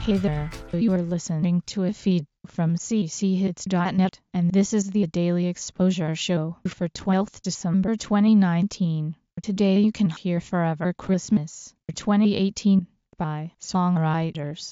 Hey there, you are listening to a feed from cchits.net, and this is the Daily Exposure Show for 12th December 2019. Today you can hear Forever Christmas 2018 by Songwriters.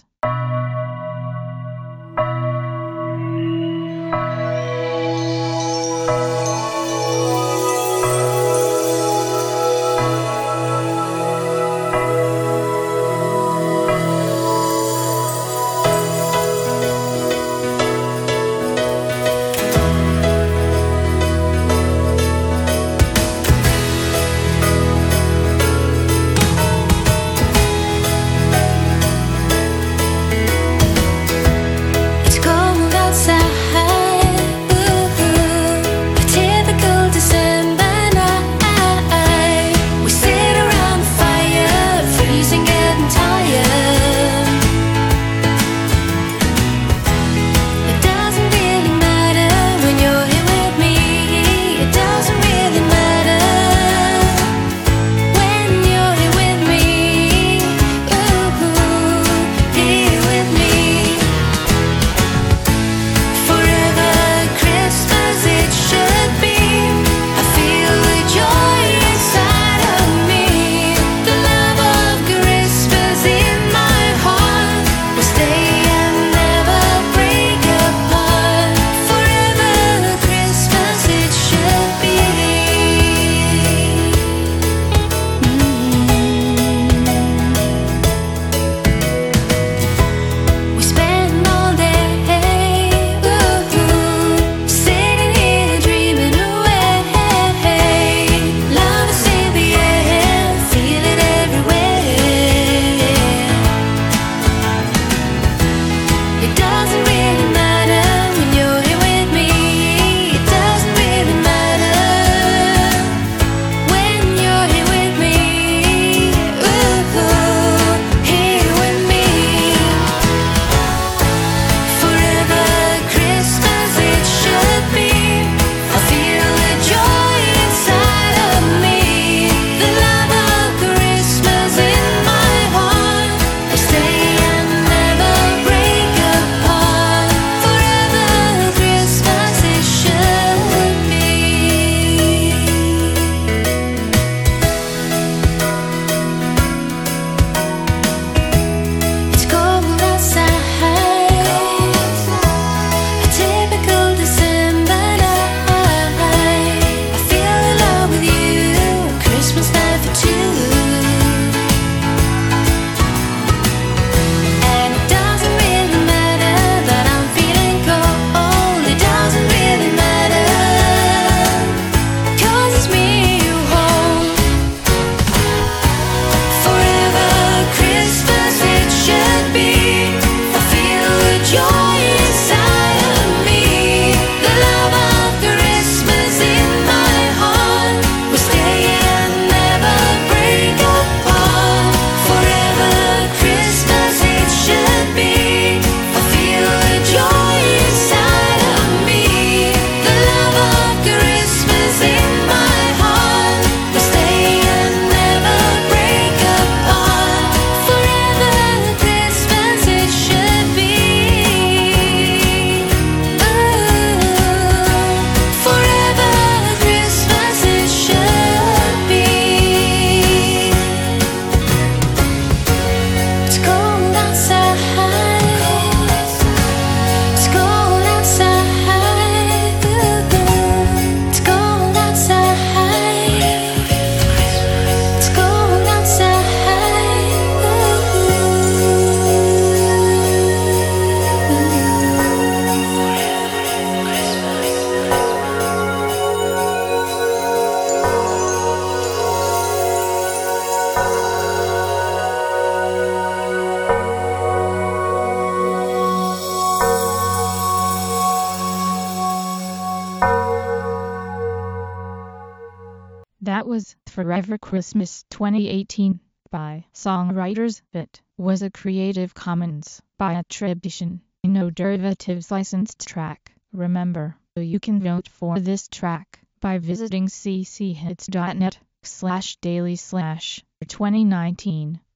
That was Forever Christmas 2018 by Songwriters. It was a Creative Commons by attribution, no derivatives licensed track. Remember, you can vote for this track by visiting cchits.net/daily/2019.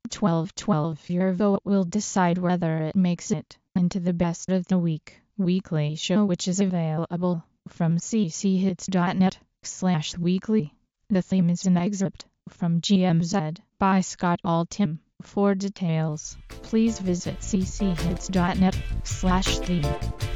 12/12. Your vote will decide whether it makes it into the best of the week weekly show, which is available from cchits.net/weekly. The theme is an excerpt from GMZ by Scott Altham. For details, please visit cchits.net/theme.